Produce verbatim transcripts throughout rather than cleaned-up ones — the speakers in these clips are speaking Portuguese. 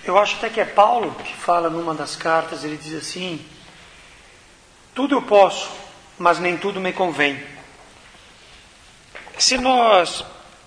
Eu acho até que é Paulo que fala numa das cartas, ele diz assim: tudo eu posso, mas nem tudo me convém. Se nós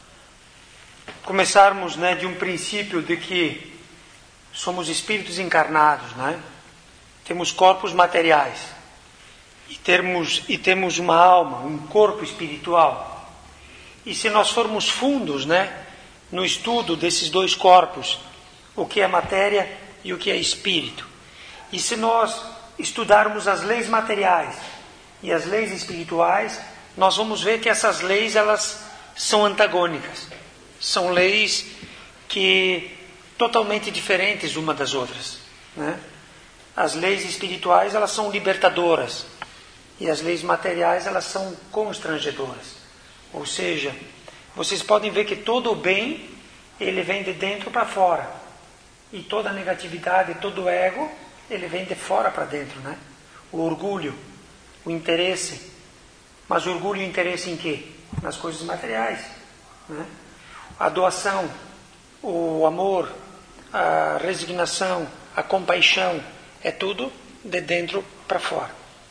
começarmos, né, de um princípio de que somos espíritos encarnados, né, temos corpos materiais e temos, e temos uma alma, um corpo espiritual, e se nós formos fundos, né, no estudo desses dois corpos, o que é matéria e o que é espírito, e se nós estudarmos as leis materiais e as leis espirituais, nós vamos ver que essas leis, elas são antagônicas, são leis que totalmente diferentes uma das outras, né? As leis espirituais, elas são libertadoras, e as leis materiais, elas são constrangedoras. Ou seja, vocês podem ver que todo o bem, ele vem de dentro para fora, e toda a negatividade, todo o ego, ele vem de fora para dentro, né? O orgulho, o interesse. Mas o orgulho e o interesse em quê? Nas coisas materiais, né? A doação, o amor, a resignação, a compaixão, é tudo de dentro para fora.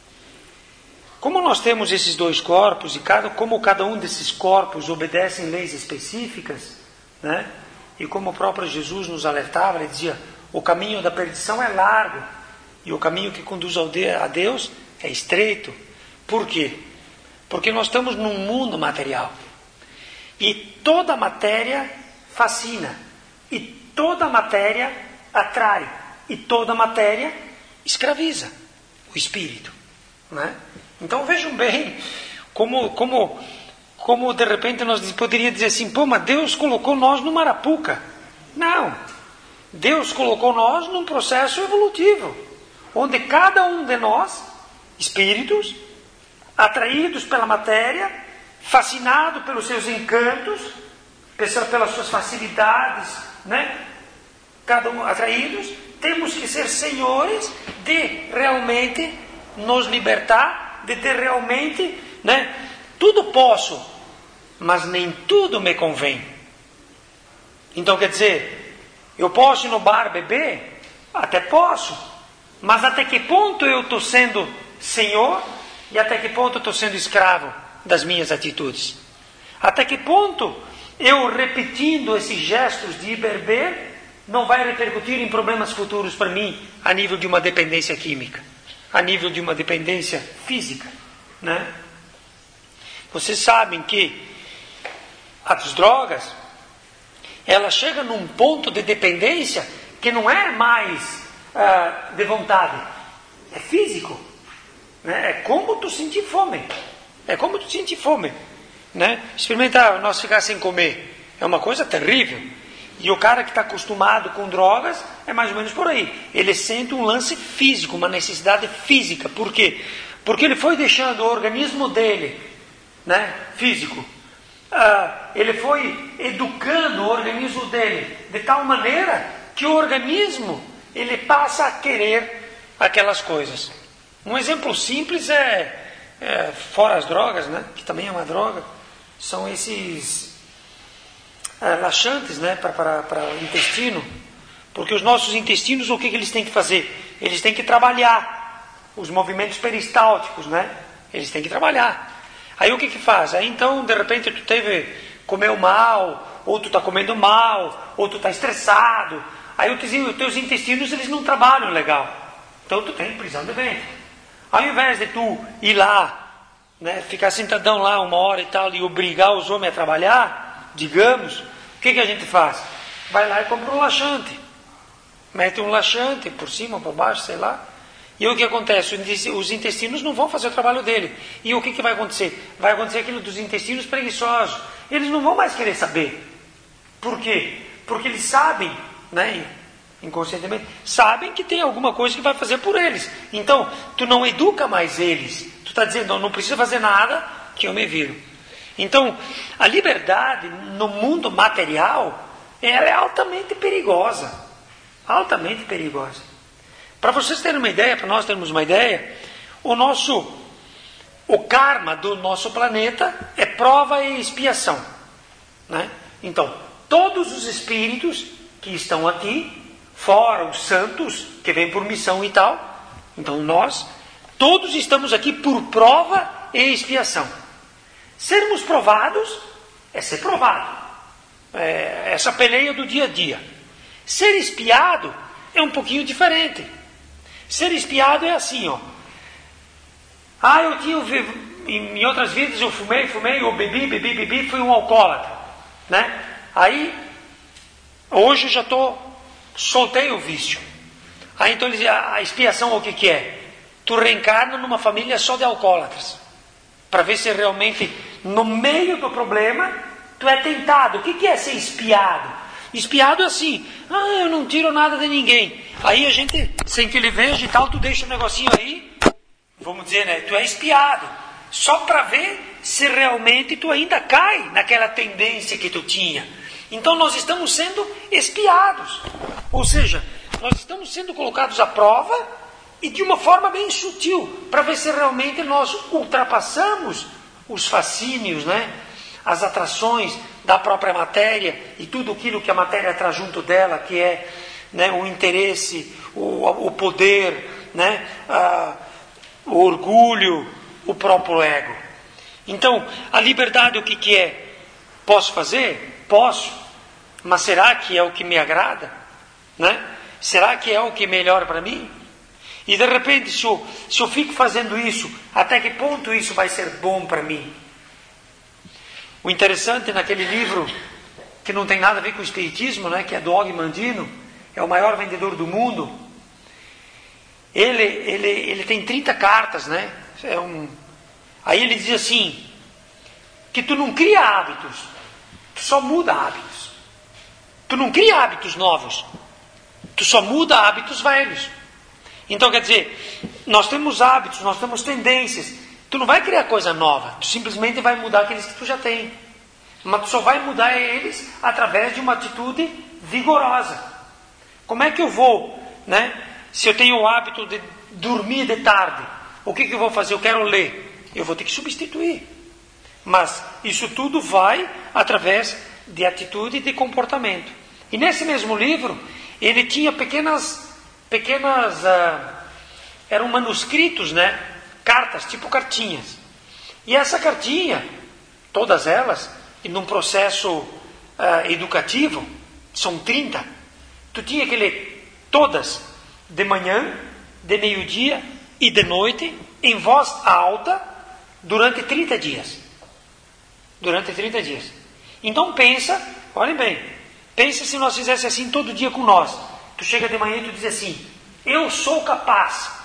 Como nós temos esses dois corpos, e cada, como cada um desses corpos obedece em leis específicas, né? E como o próprio Jesus nos alertava, ele dizia: o caminho da perdição é largo, e o caminho que conduz a Deus é estreito. Por quê? Porque nós estamos num mundo material. E toda matéria fascina. E toda matéria atrai. E toda matéria escraviza o espírito, né? Então vejam bem como, como, como de repente nós poderíamos dizer assim: pô, mas Deus colocou nós no Marapuca. Não. Deus colocou nós num processo evolutivo, onde cada um de nós, espíritos, atraídos pela matéria, fascinado pelos seus encantos, pelas suas facilidades, né? Cada um atraídos, temos que ser senhores de realmente nos libertar, de ter realmente, né? Tudo posso, mas nem tudo me convém. Então quer dizer, eu posso ir no bar beber? Até posso, mas até que ponto eu estou sendo senhor e até que ponto eu estou sendo escravo das minhas atitudes? Até que ponto eu, repetindo esses gestos de ir beber, não vai repercutir em problemas futuros para mim, a nível de uma dependência química, a nível de uma dependência física, né? Vocês sabem que as drogas, ela chega num ponto de dependência que não é mais ah, de vontade, é físico, né? É como tu sentir fome, é como tu sentir fome, né? Experimentar nós ficar sem comer é uma coisa terrível. E o cara que está acostumado com drogas é mais ou menos por aí. Ele sente um lance físico, uma necessidade física. Por quê? Porque ele foi deixando o organismo dele, né, físico, ah, ele foi educando o organismo dele de tal maneira que o organismo, ele passa a querer aquelas coisas. Um exemplo simples é, é fora as drogas, né, que também é uma droga, são esses é, laxantes, né, para o intestino. Porque os nossos intestinos, o que, que eles têm que fazer? Eles têm que trabalhar os movimentos peristálticos, né? Eles têm que trabalhar. Aí o que que faz? Aí então, de repente, tu teve, comeu mal, ou tu está comendo mal, ou tu está estressado. Aí os teus intestinos, eles não trabalham legal. Então tu tem prisão de ventre. Ao invés de tu ir lá, né, ficar sentadão lá uma hora e tal, e obrigar os homens a trabalhar, digamos, o que que a gente faz? Vai lá e compra um laxante. Mete um laxante por cima, por baixo, sei lá. E o que acontece? Os intestinos não vão fazer o trabalho dele. E o que, que vai acontecer? Vai acontecer aquilo dos intestinos preguiçosos. Eles não vão mais querer saber. Por quê? Porque eles sabem, né, inconscientemente, sabem que tem alguma coisa que vai fazer por eles. Então, tu não educa mais eles. Tu está dizendo, não, não precisa fazer nada que eu me viro. Então, a liberdade no mundo material, ela é altamente perigosa. Altamente perigosa. Para vocês terem uma ideia, para nós termos uma ideia, o nosso, o karma do nosso planeta é prova e expiação, né? Então, todos os espíritos que estão aqui fora os santos, que vêm por missão e tal. Então nós, todos estamos aqui por prova e expiação. Sermos provados é ser provado. É essa peleia do dia a dia. Ser espiado é um pouquinho diferente. Ser espiado é assim, ó. Ah, eu tinha, em outras vidas eu fumei, fumei, eu bebi, bebi, bebi, fui um alcoólatra, né? Aí, hoje eu já estou, soltei o vício. Aí então a expiação o que que é? Tu reencarna numa família só de alcoólatras, para ver se realmente, no meio do problema, tu é tentado. O que que é ser espiado? Espiado é assim, ah, eu não tiro nada de ninguém. Aí a gente, sem que ele veja e tal, tu deixa um negocinho aí, vamos dizer, né? Tu é espiado, só para ver se realmente tu ainda cai naquela tendência que tu tinha. Então nós estamos sendo espiados, ou seja, nós estamos sendo colocados à prova e de uma forma bem sutil, para ver se realmente nós ultrapassamos os fascínios, né? As atrações da própria matéria e tudo aquilo que a matéria traz junto dela, que é, né, o interesse, o, o poder, né, a, o orgulho, o próprio ego. Então, a liberdade o que, que é? Posso fazer? Posso. Mas será que é o que me agrada? Né? Será que é o que é melhor para mim? E de repente, se eu, se eu fico fazendo isso, até que ponto isso vai ser bom para mim? O interessante naquele livro, que não tem nada a ver com o espiritismo, né, que é do Og Mandino, é o maior vendedor do mundo. Ele, ele, ele tem trinta cartas, né? É um... Aí ele diz assim, que tu não cria hábitos, tu só muda hábitos. Tu não cria hábitos novos, tu só muda hábitos velhos. Então quer dizer, nós temos hábitos, nós temos tendências. Tu não vai criar coisa nova, tu simplesmente vai mudar aqueles que tu já tem. Mas tu só vai mudar eles através de uma atitude vigorosa. Como é que eu vou, né? Se eu tenho o hábito de dormir de tarde, o que, que eu vou fazer? Eu quero ler. Eu vou ter que substituir. Mas isso tudo vai através de atitude e de comportamento. E nesse mesmo livro, ele tinha pequenas, pequenas, uh, eram manuscritos, né? Cartas, tipo cartinhas. E essa cartinha, todas elas, num processo uh, educativo, são trinta, tu tinha que ler todas, de manhã, de meio-dia e de noite, em voz alta, durante trinta dias. Durante trinta dias. Então pensa, olhem bem, pensa se nós fizéssemos assim todo dia com nós. Tu chega de manhã e tu diz assim, eu sou capaz.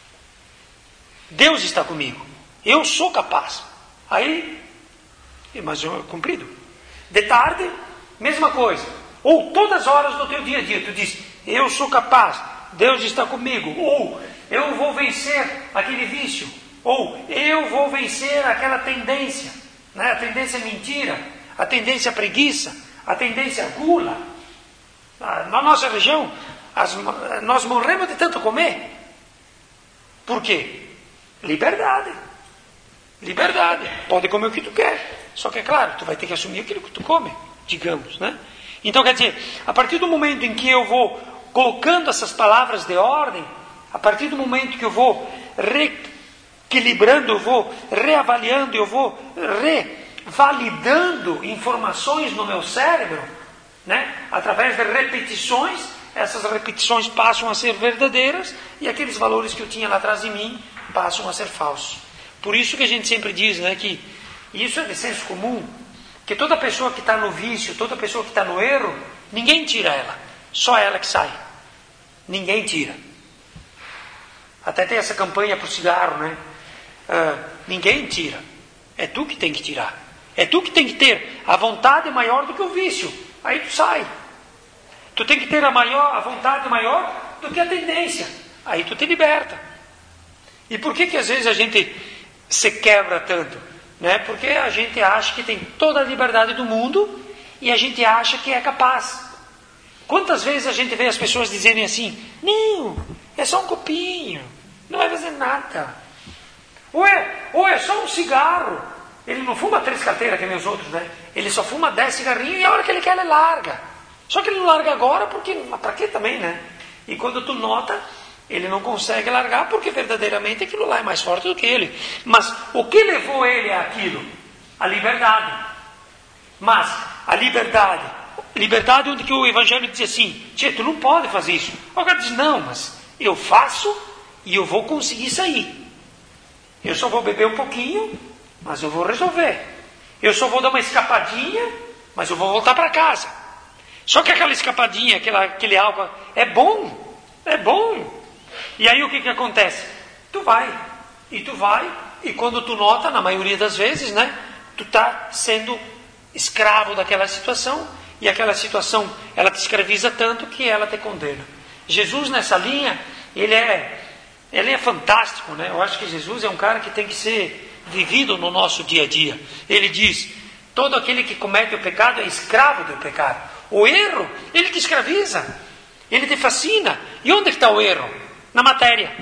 Deus está comigo. Eu sou capaz. Aí, mas eu cumprido. De tarde, mesma coisa. Ou todas as horas do teu dia a dia, tu diz, eu sou capaz. Deus está comigo. Ou, eu vou vencer aquele vício. Ou, eu vou vencer aquela tendência. Né? A tendência à mentira. A tendência à preguiça. A tendência à gula. Na nossa região, as, nós morremos de tanto comer. Por quê? Liberdade. Liberdade. Pode comer o que tu quer. Só que é claro, tu vai ter que assumir aquilo que tu come, digamos, né? Então quer dizer, a partir do momento em que eu vou colocando essas palavras de ordem, a partir do momento que eu vou reequilibrando, eu vou reavaliando, eu vou revalidando informações no meu cérebro, né? Através de repetições, essas repetições passam a ser verdadeiras e aqueles valores que eu tinha lá atrás de mim passam a ser falsos. Por isso que a gente sempre diz, né, que isso é de senso comum, que toda pessoa que está no vício, toda pessoa que está no erro, ninguém tira ela, só ela que sai. Ninguém tira. Até tem essa campanha para o cigarro, né? Uh, ninguém tira. É tu que tem que tirar. É tu que tem que ter a vontade maior do que o vício. Aí tu sai. Tu tem que ter a, maior, a vontade maior do que a tendência. Aí tu te liberta. E por que que às vezes a gente se quebra tanto? Né? Porque a gente acha que tem toda a liberdade do mundo e a gente acha que é capaz. Quantas vezes a gente vê as pessoas dizerem assim, não, é só um copinho, não vai fazer nada. Ou é, ou é só um cigarro. Ele não fuma três carteiras que nem os outros, né? Ele só fuma dez cigarrinhos e a hora que ele quer ele larga. Só que ele não larga agora porque, para quê também, né? E quando tu nota, ele não consegue largar porque verdadeiramente aquilo lá é mais forte do que ele. Mas o que levou ele àquilo? A liberdade. Mas a liberdade, liberdade onde que o Evangelho diz assim, tchê, tu não pode fazer isso. O cara diz, não, mas eu faço e eu vou conseguir sair. Eu só vou beber um pouquinho, mas eu vou resolver. Eu só vou dar uma escapadinha, mas eu vou voltar para casa. Só que aquela escapadinha, aquela, aquele álcool, é bom, é bom. E aí o que que acontece? Tu vai, e tu vai, e quando tu nota, na maioria das vezes, né, tu está sendo escravo daquela situação, e aquela situação, ela te escraviza tanto que ela te condena. Jesus nessa linha, ele é, ele é fantástico, né? Eu acho que Jesus é um cara que tem que ser vivido no nosso dia a dia. Ele diz, todo aquele que comete o pecado é escravo do pecado. O erro, ele te escraviza, ele te fascina. E onde está o erro? Na matéria.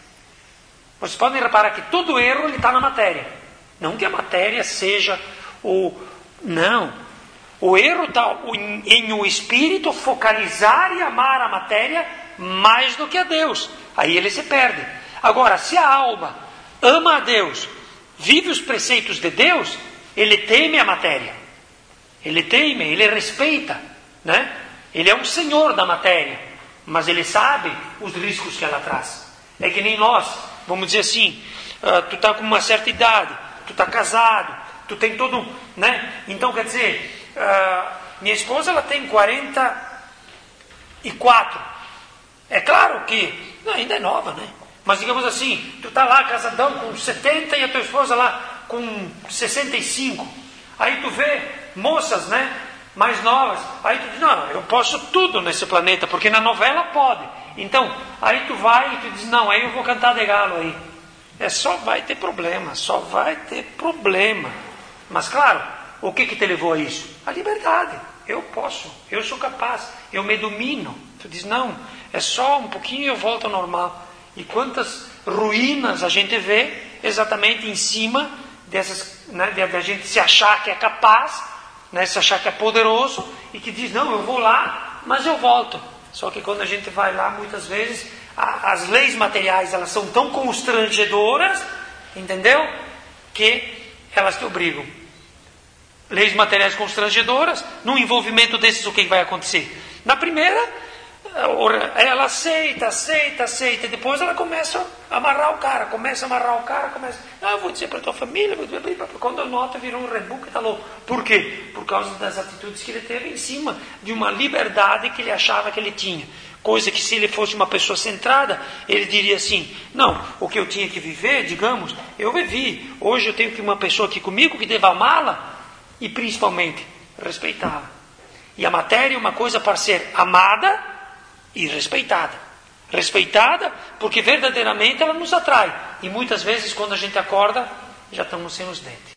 Vocês podem reparar que todo erro está na matéria. Não que a matéria seja o... Não. O erro está em o espírito focalizar e amar a matéria mais do que a Deus. Aí ele se perde. Agora, se a alma ama a Deus, vive os preceitos de Deus, ele teme a matéria. Ele teme, ele respeita, né? Ele é um senhor da matéria, mas ele sabe os riscos que ela traz. É que nem nós, vamos dizer assim, uh, tu está com uma certa idade, tu está casado, tu tem todo, né? Então quer dizer, uh, minha esposa ela tem quarenta e quatro. É claro que não, ainda é nova, né? Mas digamos assim, tu está lá casadão com setenta e a tua esposa lá com sessenta e cinco. Aí tu vê moças, né, mais novas. Aí tu diz, não, eu posso tudo nesse planeta, porque na novela pode. Então, aí tu vai e tu diz, não, aí eu vou cantar de galo aí. É, só vai ter problema, só vai ter problema. Mas claro, o que que te levou a isso? A liberdade. Eu posso, eu sou capaz, eu me domino. Tu diz, não, é só um pouquinho e eu volto ao normal. E quantas ruínas a gente vê exatamente em cima dessas, né, de a gente se achar que é capaz, né, se achar que é poderoso e que diz, não, eu vou lá, mas eu volto. Só que quando a gente vai lá, muitas vezes, a, as leis materiais, elas são tão constrangedoras, entendeu? Que elas te obrigam. Leis materiais constrangedoras, no envolvimento desses, o que vai acontecer? Na primeira, ela aceita, aceita, aceita, e depois ela começa a amarrar o cara, começa a amarrar o cara, começa, ah, eu vou dizer para a tua família, quando a nota virou um rebuque, tá louco. Por quê? Por causa das atitudes que ele teve em cima de uma liberdade que ele achava que ele tinha. Coisa que se ele fosse uma pessoa centrada, ele diria assim, não, o que eu tinha que viver, digamos, eu vivi. Hoje eu tenho que uma pessoa aqui comigo que deva amá-la e principalmente respeitá-la. E a matéria é uma coisa para ser amada e respeitada. Respeitada porque verdadeiramente ela nos atrai. E muitas vezes quando a gente acorda, já estamos sem os dentes.